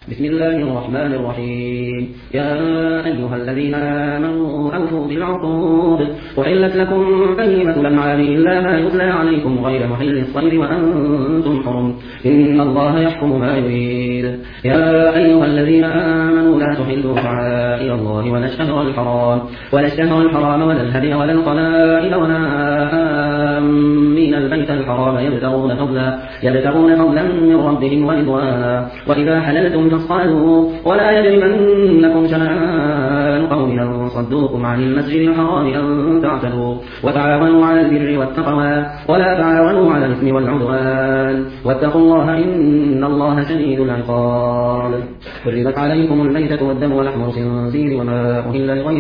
بسم الله الرحمن الرحيم. يا أيها الذين آمنوا أوفوا بالعقود وحلت لكم بهيمة الأنعام إلا ما يتلى عليكم غير محل الصيد وأنتم حرم إن الله يحكم ما يريد. يا أيها الذين آمنوا لا تحلوا شعائر الله ولا الشهر الحرام ولا الهدي ولا القلائد ولا آمين البيت الحرام يبتغون فضلا من ربهم ورضوانا وإذا حللتم فاصطادوا ولا يجرمنكم شنآن قوم أن صدوكم عن المسجد الحرام أن تعتدوا وتعاونوا على البر والتقوى ولا تعاونوا على الإثم والعدوان واتقوا الله إن الله شديد العقاب. حرمت عليكم الميتة والدم ولحم الخنزير وما أهل لغير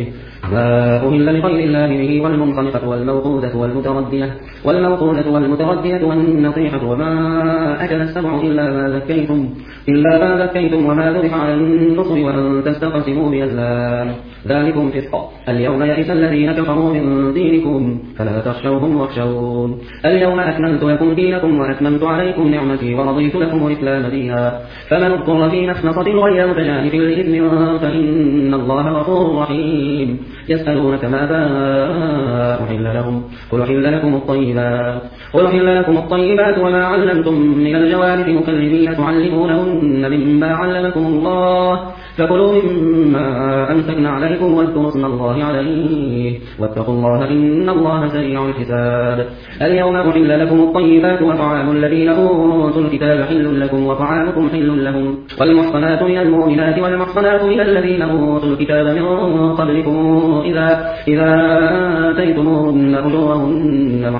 الله به والمنخنقة والموقوذة والمتردية والنطيحة وما أكل السبع إلا ما ذكيتم وما ذبح على النصر وأن تستقسموا بالأزلام ذلكم فسق. اليوم يئس الذين كفروا من دينكم فلا تخشوهم واخشون. اليوم أكملت لكم دينكم وأتممت عليكم نعمتي ورضيت لكم الإسلام دينا فمن اضطر في مخنصة غير متجانف لإثم فإن الله غفور رحيم. يسألونك ماذا أحل لهم قل أحل لكم الطيبات وما علمتم من الجوارح مكلبين تعلمونهن مما علمكم الله فكلوا مما أمسكنا عليكم واذكروا اسم الله عليه واتقوا الله إن الله سريع الحساب. اليوم أحل لكم الطيبات وطعام الذين أوتوا الكتاب حل لكم وطعامكم حل لهم والمحصنات من المؤمنات والمحصنات من الذين أوتوا الكتاب من قبلكم إذا آتيتموهن أجورهن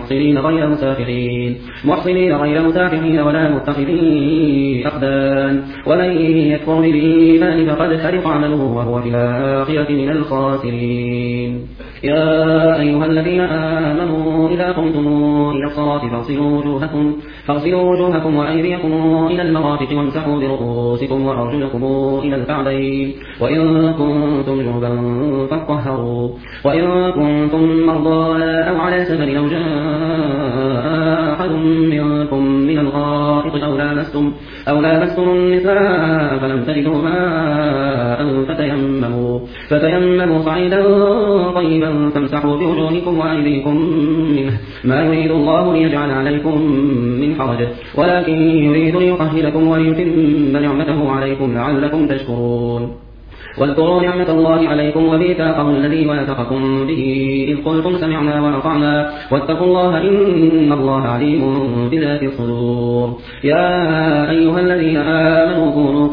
محصنين غير مسافحين ولا متخذي أخدان ومن يكفر بالإيمان فقد حرق عمله وهو في الآخرة من الخاسرين. يا أيها الذين آمنوا إذا قمتم إلى الصلاة فاغسلوا وجوهكم وأيديكم إلى المرافق وامسحوا برؤوسكم وأرجلكم إلى الكعبين وإن كنتم جنبا فاطهروا وإن كنتم مرضى أو على سفر أو جاء أحد منكم من الغائط أو لامستم النساء فلم تجدوا ماء فتيمموا صعيدا طيبا فامسحوا بوجوهكم وأيديكم منه ما يريد الله ليجعل عليكم من حرج ولكن يريد ليطهركم وليتم نعمته عليكم لعلكم تشكرون. واذكروا نعمة الله عليكم وميثاقه الذي واثقكم به إذ قلتم سمعنا وأطعنا واتقوا الله إن الله عليم بذات الصدور. يا أيها الذين آمنوا كونوا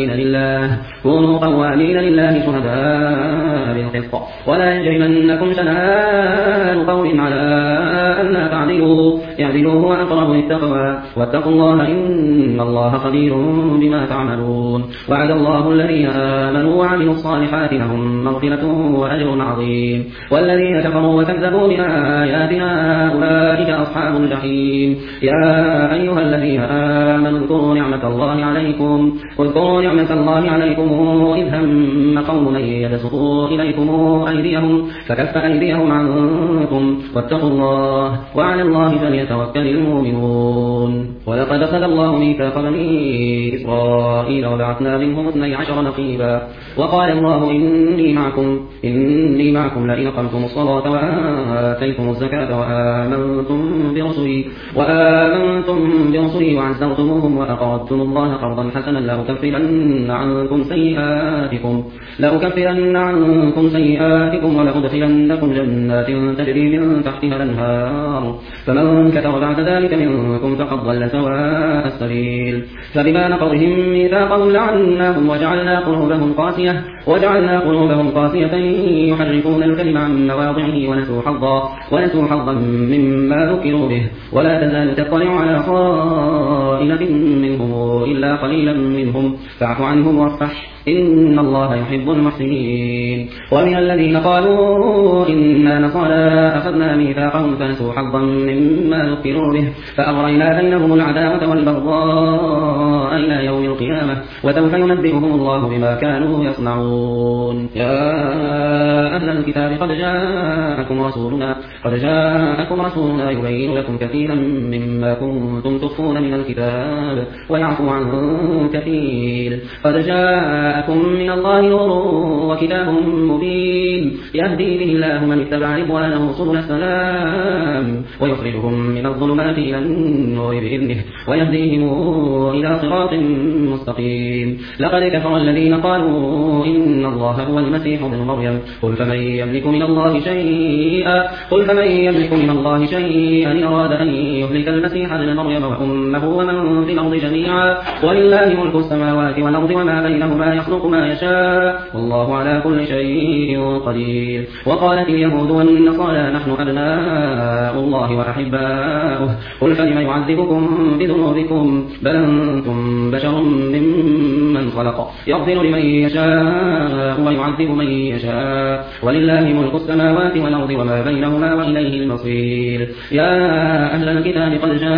قوامين لله شهداء بالقسط ولا يجرمنكم شنآن قوم على ألا تعدلوا هو أقرب للتقوى واتقوا الله إن الله خبير بما تعملون. وعد الله الذين آمنوا وعملوا الصالحات لهم مغفرة وأجر عظيم والذين كفروا وكذبوا بآياتنا أولئك أصحاب الجحيم. يا أيها الذين آمنوا اذكروا نعمة الله عليكم إذ هم قوم أن يبسطوا إليكم أيديهم فكف أيديهم عنكم واتقوا الله وعلى الله فليتوكل المؤمنون. ولقد أخذ الله ميثاق بني إسرائيل وبعثنا منهم 12 نقيبا وقال الله إني معكم لئن أقمتم الصلاة وآتيتم الزكاة وآمنتم برسلي وعزرتموهم وأقرضتم الله قرضا حسنا لأكفرن عنكم سيئاتكم ولأدخلنكم جنات تجري من تحتها الأنهار فمن كفر بعد ذلك منكم فقد ضل سواء السبيل. فبما نقضهم ميثاقهم لعناهم وجعلنا قلوبهم قاسية يحرفون الكلم عن مواضعه ونسوا حظا مما ذكروا به ولا تزال تطلع على خائنة منهم إلا قليلا منهم فاعف عنهم واصفح إن الله يحب المحسنين. ومن الذين قالوا إنا نصارى أخذنا ميثاقهم فنسوا حظا مما ذكروا به فأغرينا بينهم العداوة والبغضاء إلى يوم القيامة وسوف ينبئهم الله بما كانوا يصنعون. يا أهل الكتاب قد جاءكم قد جاءكم رسولنا يبين لكم كثيرا مما كنتم تخفون من الكتاب ويعفو عن كثير. قد جاءكم من الله نور وكتاب مبين يهدي به الله من اتبع رضوانه سبل السلام ويخرجهم من الظلمات إلى النور بإذنه ويهديهم إلى صراط مستقيم. لقد كفر الذين قالوا إن الله هو المسيح ابن مريم قل فمن يملك من الله شيئا إن أراد أن يهلك المسيح ابن مريم وأمه ومن في الأرض جميعا ولله ملك السماوات والأرض وما بينهما يخلق ما يشاء والله على كل شيء قدير. وقالت اليهود والنصارى نحن أبناء الله وأحباؤه قل فلم يعذبكم بذنوبكم بل أنتم بشر ممن خلق يغفر لمن يشاء ويعذب من يشاء ولله ملك السماوات والأرض وما بينهما وإليه المصير. يا أهل الكتاب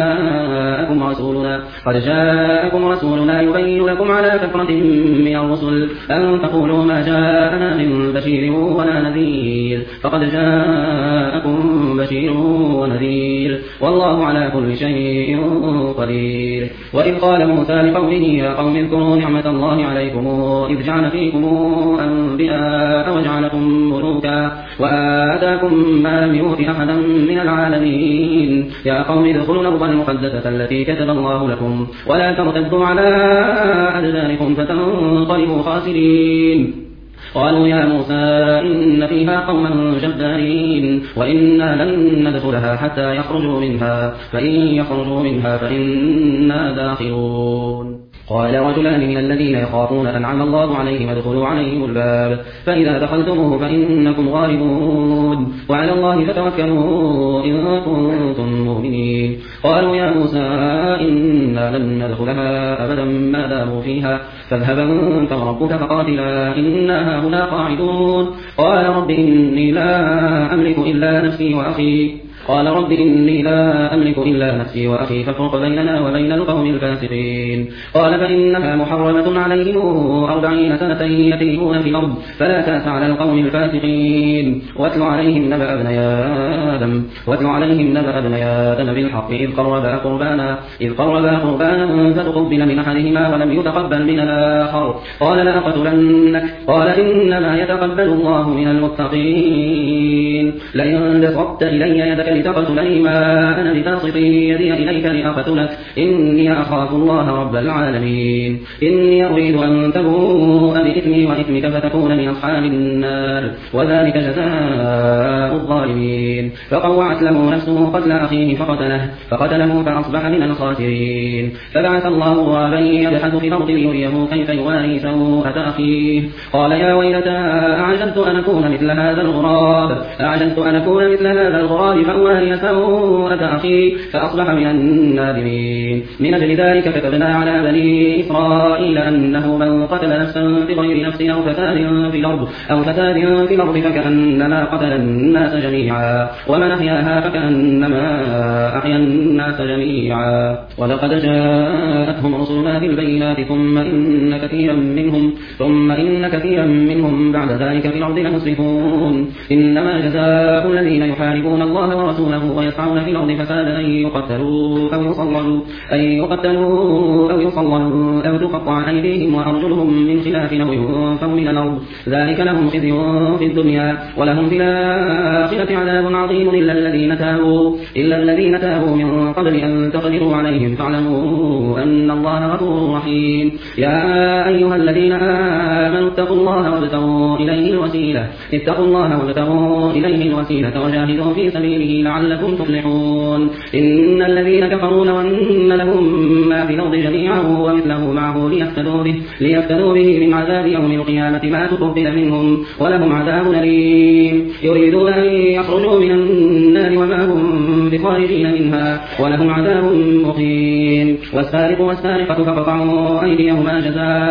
قد جاءكم رسولنا يبين لكم على فترة من الرسل أن تقولوا ما جاءنا من بشير ولا نذير فقد جاءكم بشير ونذير والله على كل شيء قدير. وإذ قال موسى لقومه يا قوم اذكروا نعمة الله عليكم إذ جعل فيكم أنبياء وجعلكم ملوكا وآتاكم ما لم يؤت أحدا من العالمين. يا قوم ادخلوا الأرض المقدسة التي كتب الله لكم ولا ترتدوا على أدباركم فتنقلبوا خاسرين. قالوا يا موسى إن فيها قوما جبارين وإنا لن ندخلها حتى يخرجوا منها فإن يخرجوا منها فإنا داخلون. قال رجلان من الذين يخافون أنعم الله عليهم ادخلوا عليهم الباب فإذا دخلتموه فإنكم غالبون وعلى الله فتوكلوا إن كنتم مؤمنين. قالوا يا موسى إنا لن ندخلها أبدا ما داموا فيها فاذهب أنت وربك فقاتلا إنا هنا قاعدون. قال رب إني لا أملك إلا نفسي وأخي فافرق بيننا وبين القوم الفاسقين. قال فإنها محرمة عليهم 40 سنة يتيهون في الأرض فلا تأس على القوم الفاسقين. واتل عليهم نبأ ابني آدم بالحق إذ قربا قربانا فتقبل من أحدهما ولم يتقبل من الآخر قال لأقتلنك قال إنما يتقبل الله من المتقين. لئن بسطت إلي يدك لتقتلني ما أنا بباسط يدي إليك لأقتلك إني أخاف الله رب العالمين. إني أريد أن تبوء بإثمي وإثمك فتكون من أصحاب النار وذلك جزاء الظالمين. فطوعت له نفسه قتل أخيه فقتله فأصبح من الخاسرين. فبعث الله غرابا يبحث في الأرض ليريه كيف يواري سوءة أخيه قال يا ويلتى أعجزت أن أكون مثل هذا الغراب فأواري سوءة أخي فأصبح من النادمين. من أجل ذلك كتبنا على بني إسرائيل أنه من قتل نفسا بغير نفس أو فساد في الأرض فكأنما قتل الناس جميعا ومن أحياها فكأنما أحيا الناس جميعا. ولقد جاءتهم رسلنا بالبينات ثم إن كثيرا منهم بعد ذلك في الأرض لمسرفون. إنما جزاء الذين يحاربون الله ورسوله ويسعون في الأرض فسادا أن يقتلوا أو يصلوا أو تقطع أيديهم وأرجلهم من خلاف أو ينفوا من الأرض ذلك لهم خزي في الدنيا ولهم في الآخرة عذاب عظيم إلا الذين تابوا من قبل أن تقدروا عليهم فاعلموا أن الله غفور رحيم. يا أيها الذين آمنوا اتقوا الله وابتغوا إليه الوسيلة وجاهدوا في سبيله لعلكم تفلحون. إن الذين كفروا لو أن لهم ما في الأرض جميعا ومثله معه ليفتدوا به من عذاب يوم القيامة ما تقبل منهم ولهم عذاب أليم. يريدون أن يخرجوا من النار وما هم بخارجين منها ولهم عذاب مقيم. والسارق والسارقة فاقطعوا أيديهما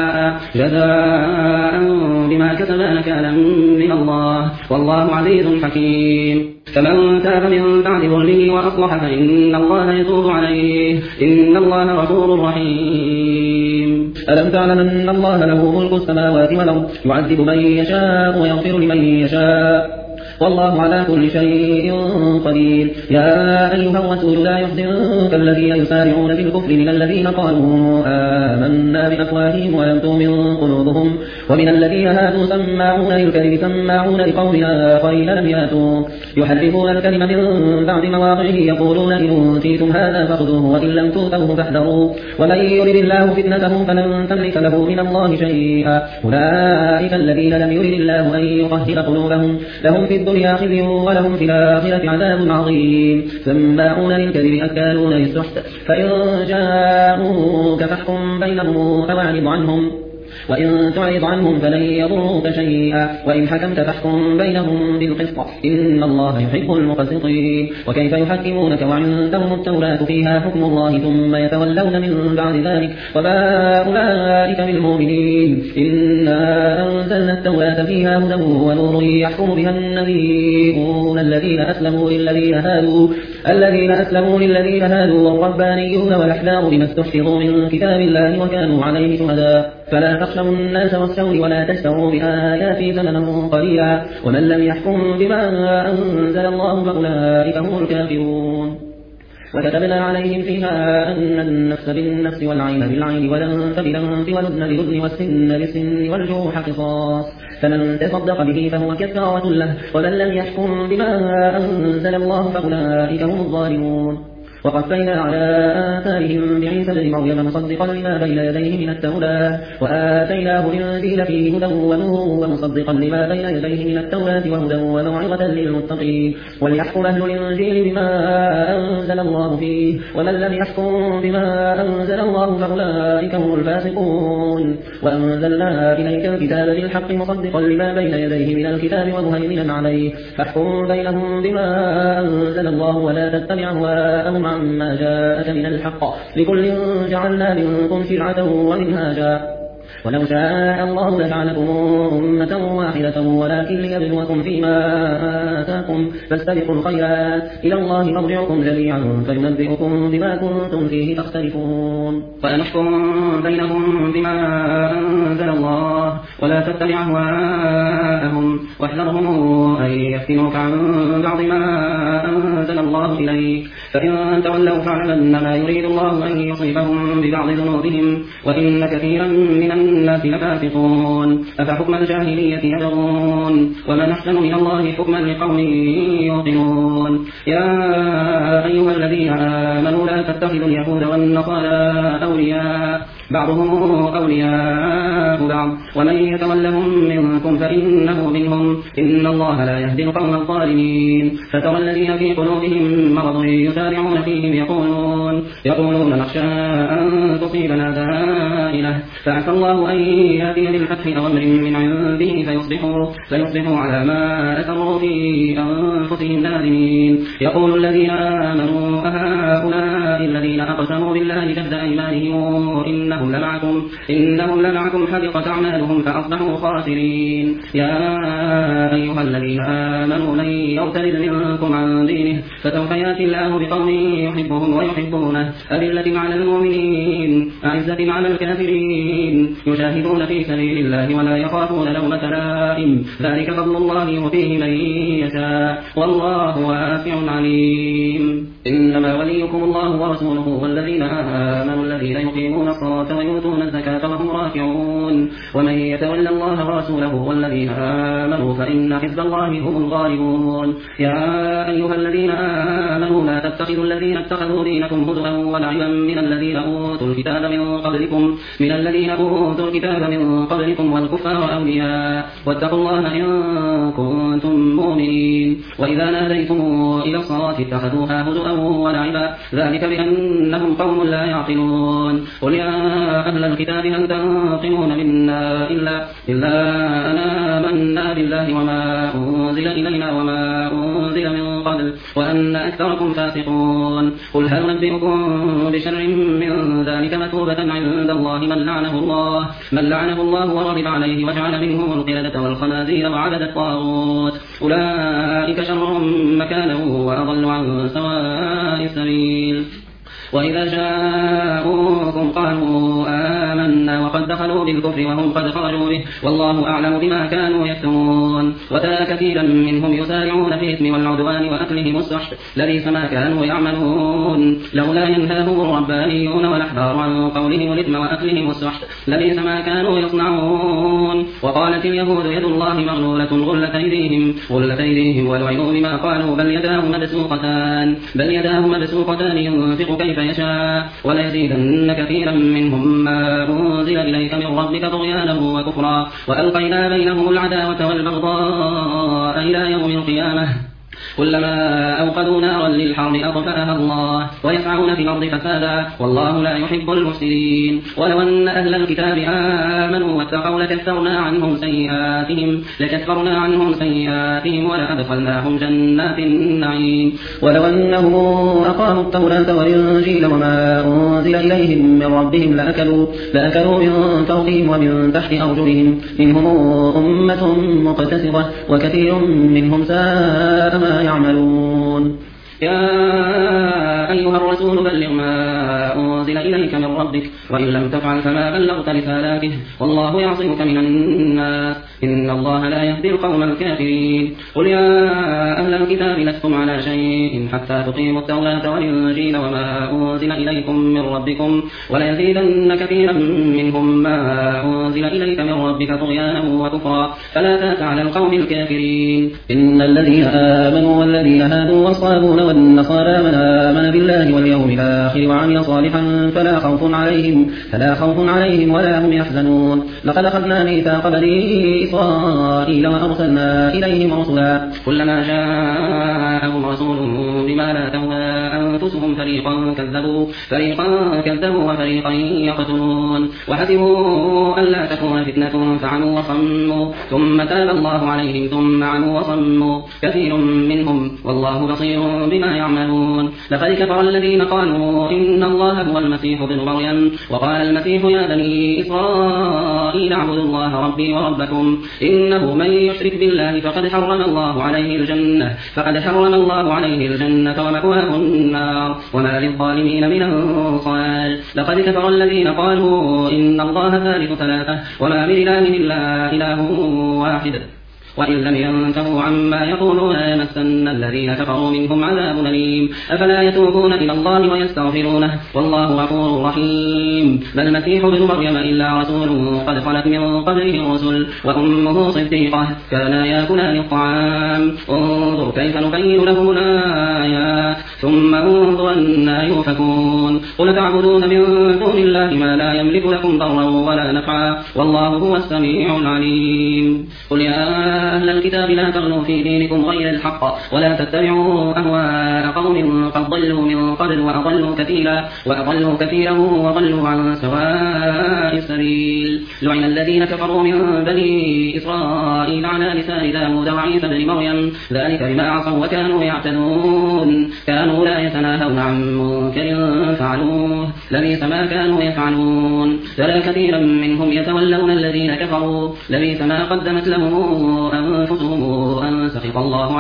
جزاء بما كسبا نكالا من الله والله عزيز حكيم. فمن تاب من بعد ظلمه وأصلح فإن الله يتوب عليه إن الله غفور رحيم. ألم تعلم أن الله له ملك السماوات والأرض يعذب من يشاء ويغفر لمن يشاء والله على كل شيء قدير. يا أيها الرسول لا يحزنك الذين يسارعون في الكفر من الذين قالوا آمنا بأفواههم ولم تؤمن قلوبهم ومن الذين هادوا سماعون للكذب سماعون لقوم آخرين لم يأتوا يحرفون الكلم من بعد مواضعه يقولون إن أوتيتم هذا فخذوه وإن لم تؤتوه فاحذروا ومن يرد الله فتنته فلن تملك له من الله شيئا. أولئك الذين لم يرد الله أن يطهر قلوبهم لهم في الدنيا خزي ولهم في الآخرة عذاب عظيم. سماعون للكذب أكالون للسحت فإن جاءوك فاحكم بينهم فاعرض عنهم وإن تعرض عنهم فلن يضروك شيئا وإن حكمت فاحكم بينهم بالقسط إن الله يحب المقسطين. وكيف يحكمونك وعندهم التوراة فيها حكم الله ثم يتولون من بعد ذلك وما أولئك بالمؤمنين. إنا أنزلنا التوراة فيها هدى ونور يحكم بها النبيون الذين أسلموا للذين هادوا والربانيون والأحبار بما استحفظوا من كتاب الله وكانوا عليه شهداء فلا تخشوا الناس واخشوني ولا تشتروا بآياتي ثمنا قليلا ومن لم يحكم بما أنزل الله فأولئك هم الكافرون. وكتبنا عليهم فيها أن النفس بالنفس والعين بالعين والأنف بالأنف والأذن بالأذن والسن بالسن والجروح قصاص فمن تصدق به فهو كفارة له ومن لم يحكم بما أنزل الله فأولئك هم الظالمون. وقفينا على آثارهم بعيسى ابن مريم مصدقا لما بين يديه من التوراة وآتيناه الإنجيل فيه هدى ونور ومصدقا لما بين يديه من التوراة وهدى وموعظة للمتقين وليحكم أهل الإنجيل بما أنزل الله فيه ومن لم يحكم بما أنزل الله فأولئك هم الفاسقون. وأنزلنا إليك الكتاب بالحق مصدقا لما بين يديه من الكتاب ومهيمنا عليه فاحكم بينهم بما أنزل الله ولا تتبع أهواءهم عما جاءك من الحق لكل جعلنا منكم شرعة ومنهاجا ولو شاء الله لجعلكم أمة واحدة ولكن ليبلوكم فيما آتاكم فاستبقوا الخيرات إلى الله مرجعكم جميعا فينبئكم بما كنتم فيه تختلفون. فأنحكم بينهم بما أنزل الله ولا تتبع أهواءهم واحذرهم أن يفتنوك عن بعض ما أنزل الله إليك فإن تولوا فاعلم أنما يريد الله أن يصيبهم ببعض ذنوبهم وإن كثيرا من الناس لفاسقون. أفحكم الجاهلية يبغون ومن أحسن من الله حكما لقوم يوقنون. يا أيها الذين آمنوا لا تتخذوا اليهود والنصارى أولياء بعضهم أولياء بعض ومن يتولهم منكم فإنه منهم إن الله لا يهدي القوم الظالمين. فترى الذين في قلوبهم مرض يسارعون فيهم يقولون نخشى أن تصيبنا دائرة فعسى الله أن يأتي بالفتح أو أمر من عنده فيصبحوا على ما أسروا في أنفسهم نادمين. يقول الذين آمنوا أهؤلاء الذين أقسموا بالله جهد أيمانهم إنهم لمعكم حبطت أعمالهم فأصبحوا خاسرين. يا أيها الذين آمنوا من يرتد منكم عن دينه فسوف يأتي الله بقوم يحبهم ويحبونه أذلة على المؤمنين أعزة على الكافرين يجاهدون في سبيل الله ولا يخافون لومة لائم ذلك فضل الله يؤتيه من يشاء والله واسع عليم. إنما وليكم الله ورسوله والذين آمنوا الذين يقيمون الصلاة ويؤتون الزكاة وهم راكعون ومن يتولى الله ورسوله والذين آمنوا فإن حزب الله هم الغالبون. يا أيها الذين آمنوا لا تتخذوا الذين اتخذوا دينكم هزوا ولعبا من الذين أوتوا الكتاب من قبلكم والكفار أولياء واتقوا الله إن كنتم مؤمنين. وإذا ناديتم إلى الصلاة اتخذوها هزوا ولعبا ذلك بأنهم قوم لا يعقلون. قل يا أهل الكتاب هل تنقمون منا إلا أن آمنا بالله وما أنزل إلينا وما أنزل من قبل وأن أكثركم فاسقون. قل هل ننبئكم بشر من ذلك مثوبة عند الله من لعنه الله وغضب عليه وجعل منهم القردة والخنازير وعبد الطاغوت أولئك شر مكانا وأضل عن سواء السبيل. وإذا جاءوكم قالوا آمنا هذا وقد دخلوا بالكفر وهم قد خرجوا به والله أعلم بما كانوا يكتمون. وترى كثيرا منهم يسارعون في الإثم والعدوان وأكلهم السحت لبئس ما كانوا يعملون. لولا ينهاهم الربانيون والأحبار عن قولهم الإثم وأكلهم السحت لبئس ما كانوا يصنعون. وقالت اليهود يد الله مغلولة غلت أيديهم ولعنوا بما قالوا بل يداه مبسوطتان ينفق كيف يشاء وليزيدن كثيرا منهم ما أنزل إليك من ربك طغيانا وكفرا وألقينا بينهم العداوة والبغضاء إلى يوم القيامة كلما أوقدوا نارا للحرب أطفأها الله ويسعون في الأرض فسادا والله لا يحب المفسدين. ولو أن أهل الكتاب آمنوا واتقوا لكفرنا عنهم سيئاتهم ولأدخلناهم جنات النعيم. ولو أنهم أقاموا التوراة والإنجيل وما أنزل إليهم من ربهم لأكلوا من فوقهم ومن تحت أرجلهم منهم أمة مقتصدة وكثير منهم ساء ما يعملون. يا أيها الرسول بلغ ما أنزل إليك من ربك وإن لم تفعل فما بلغت رسالاته والله يعصمك من الناس إن الله لا يهدي القوم الكافرين. قل يا أهل الكتاب لستم على شيء حتى تقيموا التوراة والإنجيل وما أنزل إليكم من ربكم وليزيدن كثيرا منهم ما أنزل إليك من ربك طغيانا وكفرا فلا تأس على القوم الكافرين. إن الذين آمنوا والذين هادوا والصابون والنصارى من آمن بالله واليوم الآخر وعمل صالحا فلا خوف عليهم ولا هم يحزنون. لقد أخذنا ميثاق بني إسرائيل وأرسلنا إليهم رسلا كلما جاءهم رسول بما لا تهوى أنفسهم فريقا كذبوا وفريقا يقتلون وحسبوا ألا تكون فتنة فعموا وصموا ثم تاب الله عليهم ثم عموا وصموا كثير منهم والله بصير بما يعملون. لقد كفر الذين قالوا إن الله هو المسيح ابن مريم وقال المسيح يا بني إسرائيل اعبدوا الله ربي وربكم إنه من يشرك بالله فقد حرم الله عليه الجنة ومأواه النار وما للظالمين من أنصار. لقد كفر الذين قالوا إن الله ثالث ثلاثة وما من إله إلا إله واحد وإن لم ينتهوا عما يقولون ليمسن الذين كفروا منهم عذاب أليم. أفلا يتوبون إلى الله ويستغفرونه والله غفور رحيم. بل المسيح ابن مريم إلا رسول قد خلت من قبله الرسل وأمه صديقة كانا يأكلان الطعام انظر كيف نبين لهم الآيات ثم انظر أنا يؤفكون. قل تعبدون من دون الله ما لا يملك لكم ضرا ولا نفعا والله هو السميع العليم. قل يا أهل الكتاب لا تغلوا في دينكم غير الحق ولا تتبعوا أهواء قوم قد ضلوا من قبل وأضلوا كثيرا وضلوا عن سواء السبيل. لعن الذين كفروا من بني إسرائيل على لسان داود وعيسى بن مريم ذلك بما عصوا وكانوا يعتدون كانوا لا يتناهون عن منكر فعلوه لبئس ما كانوا يفعلون. ترى كثيرا منهم يتولون الذين كفروا لبئس ما قدمت لهم أنفسهم أن سخط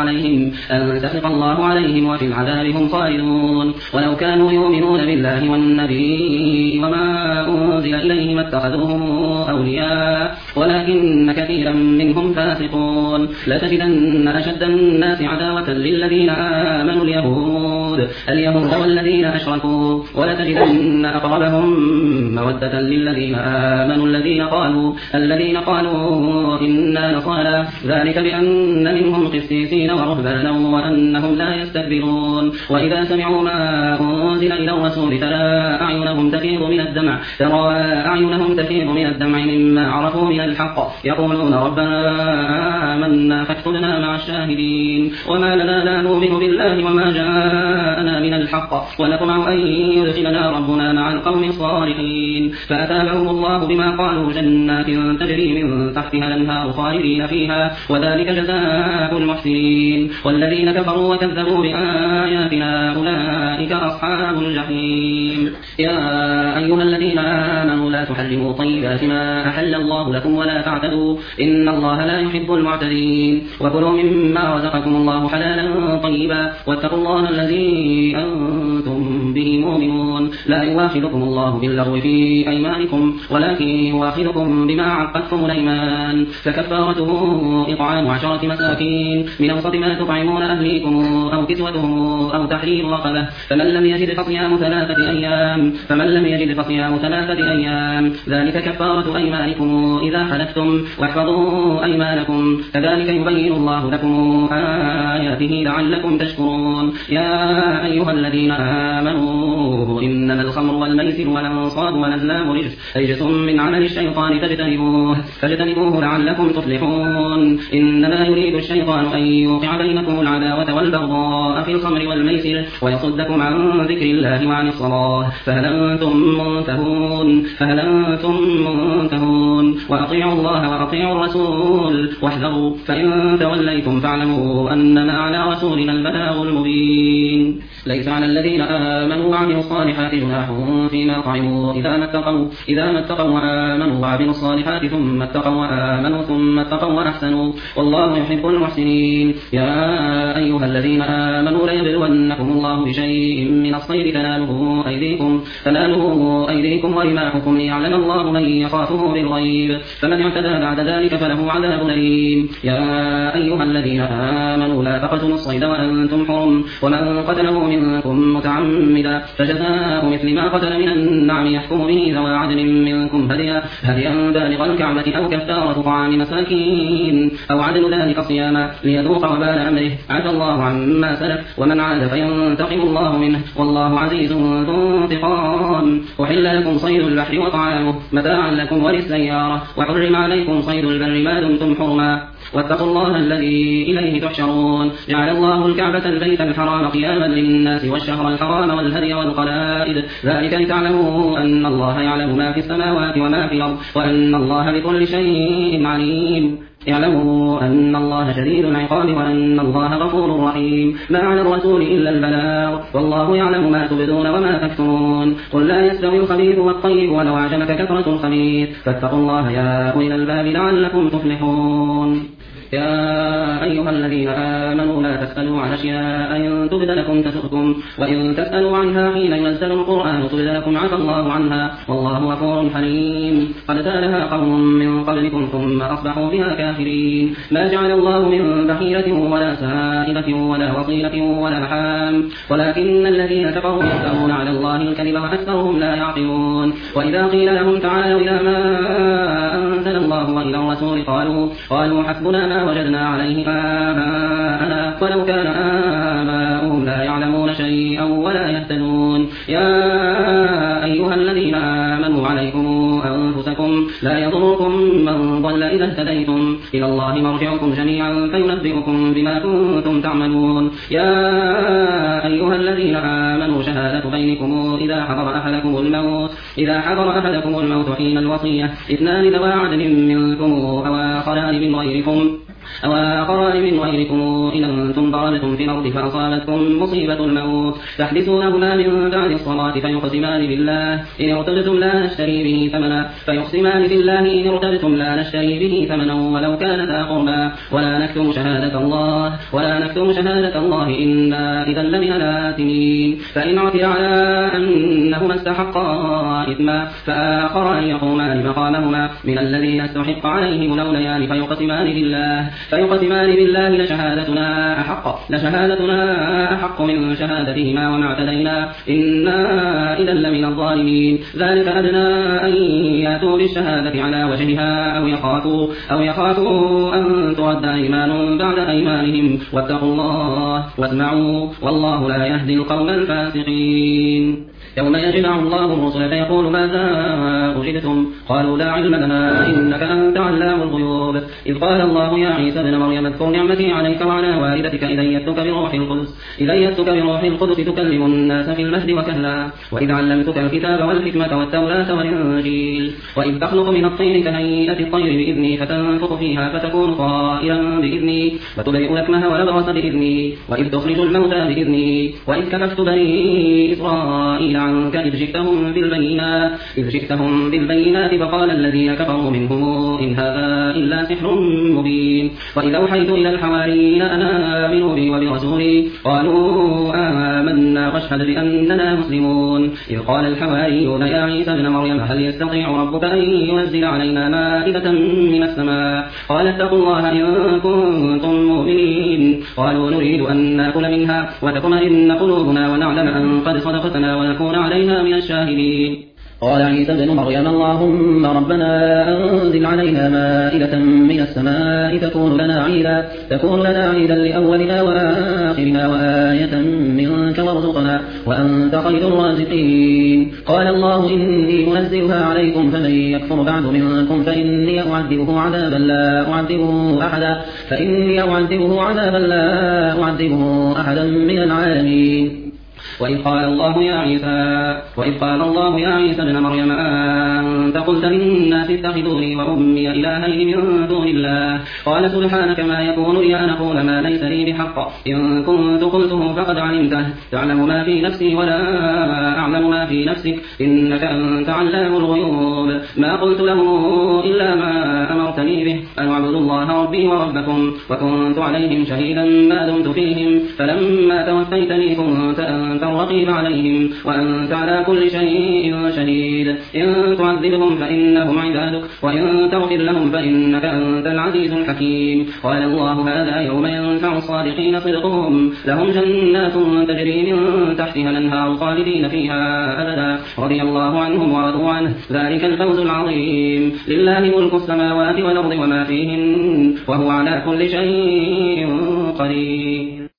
الله عليهم وفي العذاب هم خالدون. ولو كانوا يؤمنون بالله والنبي وما أنزل إليه ما اتخذوهم أولياء ولكن كثيرا منهم فاسقون. لتجدن أشد الناس عداوة للذين آمنوا اليهود والذين أشركوا ولتجدن أقربهم مودة للذين آمنوا الذين قالوا إنا نصارى ذلك بأن منهم قسيسين ورهبانا وأنهم لا يستكبرون. وإذا سمعوا ما أنزل إلى الرسول ترى أعينهم تفيض من الدمع مما عرفوا من الحق يقولون ربنا آمنا فاكتبنا مع الشاهدين. وما لنا لا نؤمن بالله وما جاءنا من الحق ونطمع أن يدخلنا ربنا مع القوم الصالحين. فأتابعهم الله بما قالوا جنات تجري من تحتها الأنهار خالدين فيها وذلك جزاء المحسنين. والذين كفروا وكذبوا بآياتنا أولئك أصحاب الجحيم. يا أيها الذين آمنوا لا تحرموا طيبات ما أحل الله لكم ولا تعتدوا إن الله لا يحب المعتدين. وكلوا مما رزقكم الله حلالا طيبا واتقوا الله الذي أنتم وأنتم به مؤمنون. لا يواخذكم الله باللغو في أيمانكم ولكن يواخذكم بما عقدتم الأيمان، فكفارته إطعام 10 مساكين من أوسط ما تطعمون أهليكم أو كسوتهم أو تحرير رقبة، فمن لم يجد فصيام 3 أيام ذلك كفارة أيمانكم إذا حلفتم، واحفظوا أيمانكم كذلك يبين الله لكم آياته لعلكم تشكرون. يا أيها الذين آمنوا إنما الخمر والميسر والأنصاب والأزلام رجس من عمل الشيطان فاجتنبوه لعلكم تفلحون. إنما يريد الشيطان أن يوقع بينكم العداوة والبغضاء في الخمر والميسر ويصدكم عن ذكر الله وعن الصلاة فهل أنتم منتهون وأطيعوا الله وأطيعوا الرسول واحذروا فإن توليتم فاعلموا أنما على رسولنا البلاغ المبين. ليس على الذين آمنوا وعملوا الصالحات جناح فيما طعموا إذا ما اتقوا وآمنوا وعملوا الصالحات ثم اتقوا وآمنوا ثم اتقوا وأحسنوا والله يحب المحسنين. يا أيها الذين آمنوا ليبلونكم الله بشيء من الصيد تناله أيديكم ورماحكم ليعلم الله من يخافه بالغيب، فمن اعتدى بعد ذلك فله عذاب أليم. يا أيها الذين آمنوا لا تقتلوا الصيد وأنتم حرم، ومن قتله منكم متعمدا فجزاء مثل ما قتل من النعم يحكم به ذوى عدل منكم هديا بالغ الكعبة أو كفارة طعام مساكين أو عدل ذلك صياما ليذوق وبال أمره، عفى الله عما سلف ومن عاد فينتقم الله منه والله عزيز ذو انتقام. أحل لكم صيد البحر وطعامه متاعا لكم وللسيارة وحرم عليكم صيد البر ما دمتم حرما واتقوا الله الذي إليه تحشرون. جعل الله الكعبة البيت الحرام قياما للناس والشهر الحرام والهدي والقلائد ذلك لتعلموا أن الله يعلم ما في السماوات وما في الأرض وأن الله بكل شيء عليم. اعلموا أن الله شديد العقاب وأن الله غفور رحيم. ما على الرسول إلا البلاغ والله يعلم ما تبدون وما تكتمون. قل لا يستوي الخبيث والطيب ولو أعجبك كثرة الخبيث فاتقوا الله يا أولي الألباب لعلكم تفلحون. يا أيها الذين آمنوا لا تسألوا عن أشياء إن تبد لكم تسؤكم وإن تسألوا عنها حين ينزل القرآن تبد لكم عفى الله عنها والله غفور حليم. قد سألها قوم من قبلكم ثم أصبحوا بها كافرين. ما جعل الله من بحيرة ولا سائبة ولا وصيلة ولا حام ولكن الذين كفروا يفترون على الله الكذب وأكثرهم لا يعقلون. وإذا قيل لهم تعالوا إلى ما أنزل الله وإلى الرسول قالوا حسبنا ما وجدنا عليه آباءنا ولو كان آباؤهم لا يعلمون شيئا ولا يهتدون. يا أيها الذين آمنوا عليكم أنفسكم لا يضركم من ضل إذا اهتديتم إلى الله مرجعكم جميعا فينبئكم بما كنتم تعملون. يا أيها الذين آمنوا شهادة بينكم إذا حضر أحدكم الموت حين الوصية 2 ذوى عدل منكم أو آخران من غيركم إن أنتم ضربتم في الأرض فأصابتكم مصيبة الموت تحدثونهما من بعد الصلاة فيقسمان بالله إن ارتبتم لا نشتري به ثمنا ولو كان ذا قربى ولا نكتم شهادة الله إنا إذا لمن الآثمين. فإن عثر على أنهما استحقا إثما فآخران يقومان مقامهما من الذين استحق عليهم الأوليان فيقسمان بالله لشهادتنا أحق من شهادتهما وما اعتدينا إنا إذا لمن الظالمين. ذلك أدنى أن يأتوا بالشهادة على وجهها أو يخافوا أن ترد أيمان بعد أيمانهم واتقوا الله واسمعوا والله لا يهدي القوم الفاسقين. يوم يجمع الله الرسل فيقول ماذا أجبتم قالوا لا علم لنا إنك أنت علام الغيوب. إذ قال الله يا عيسى ابن مريم اذكر نعمتي عليك وعلى والدتك إذ أيدتك بروح القدس تكلم الناس في المهد وكهلا وإذ علمتك الكتاب والحكمة والتوراة والإنجيل وإذ تخلق من الطين كهيئة الطير بإذني فتنفخ فيها فتكون طائرا بإذني وتبرئ الأكمه والأبرص بإذني وإذ تخرج الموتى بإذني وإذ كففت بني إسرائيل عنك إذ جئتهم بالبينات فقال الذين كفروا منهم إن هذا إلا سحر مبين. وإذا أوحيت إلى الحواريين أن آمنوا بي وبرسولي قالوا آمنا واشهد بأننا مسلمون. إذ قال الحواريون يا عيسى ابن مريم هل يستطيع ربك أن ينزل علينا مائدة من السماء؟ قال اتقوا الله إن كنتم مؤمنين. قالوا نريد أن نأكل منها وتطمئن قلوبنا ونعلم أن قد صدقتنا ونكون عليها من الشاهدين. قال عيسى ابن مريم اللهم ربنا أنزل علينا مائدة من السماء تكون لنا عيدا لأولنا وآخرنا وآية منك وارزقنا وأنت خير الرازقين. قال الله إني منزلها عليكم فمن يكفر بعد منكم فإني أعذبه عذابا لا أعذبه أحدا من العالمين. وإذ قال الله يا عيسى ابن مريم أنت قلت للناس اتخذوني وأمي إلهين من دون الله؟ قال سبحانك ما يكون لي أن أقول ما ليس لي بحق، إن كنت قلته فقد علمته، تعلم ما في نفسي ولا أعلم ما في نفسك، إنك أنت علام الغيوب. ما قلت له إلا ما أمرتني به أن اعبدوا الله ربي وربكم، وكنت عليهم شهيدا ما دمت فيهم، فلما توفيتني كنت أنت الرقيب عليهم وأنت على كل شيء شهيد. إن تعذبهم فإنهم عبادك وإن تغفر لهم فإنك أنت العزيز الحكيم. قال الله هذا يوم ينفع الصادقين صدقهم، لهم جنات تجري من تحتها الأنهار خالدين فيها أبدا، رضي الله عنهم ورضوا عنه، ذلك الفوز العظيم. لله ملك السماوات والأرض وما فيهن وهو على كل شيء قدير.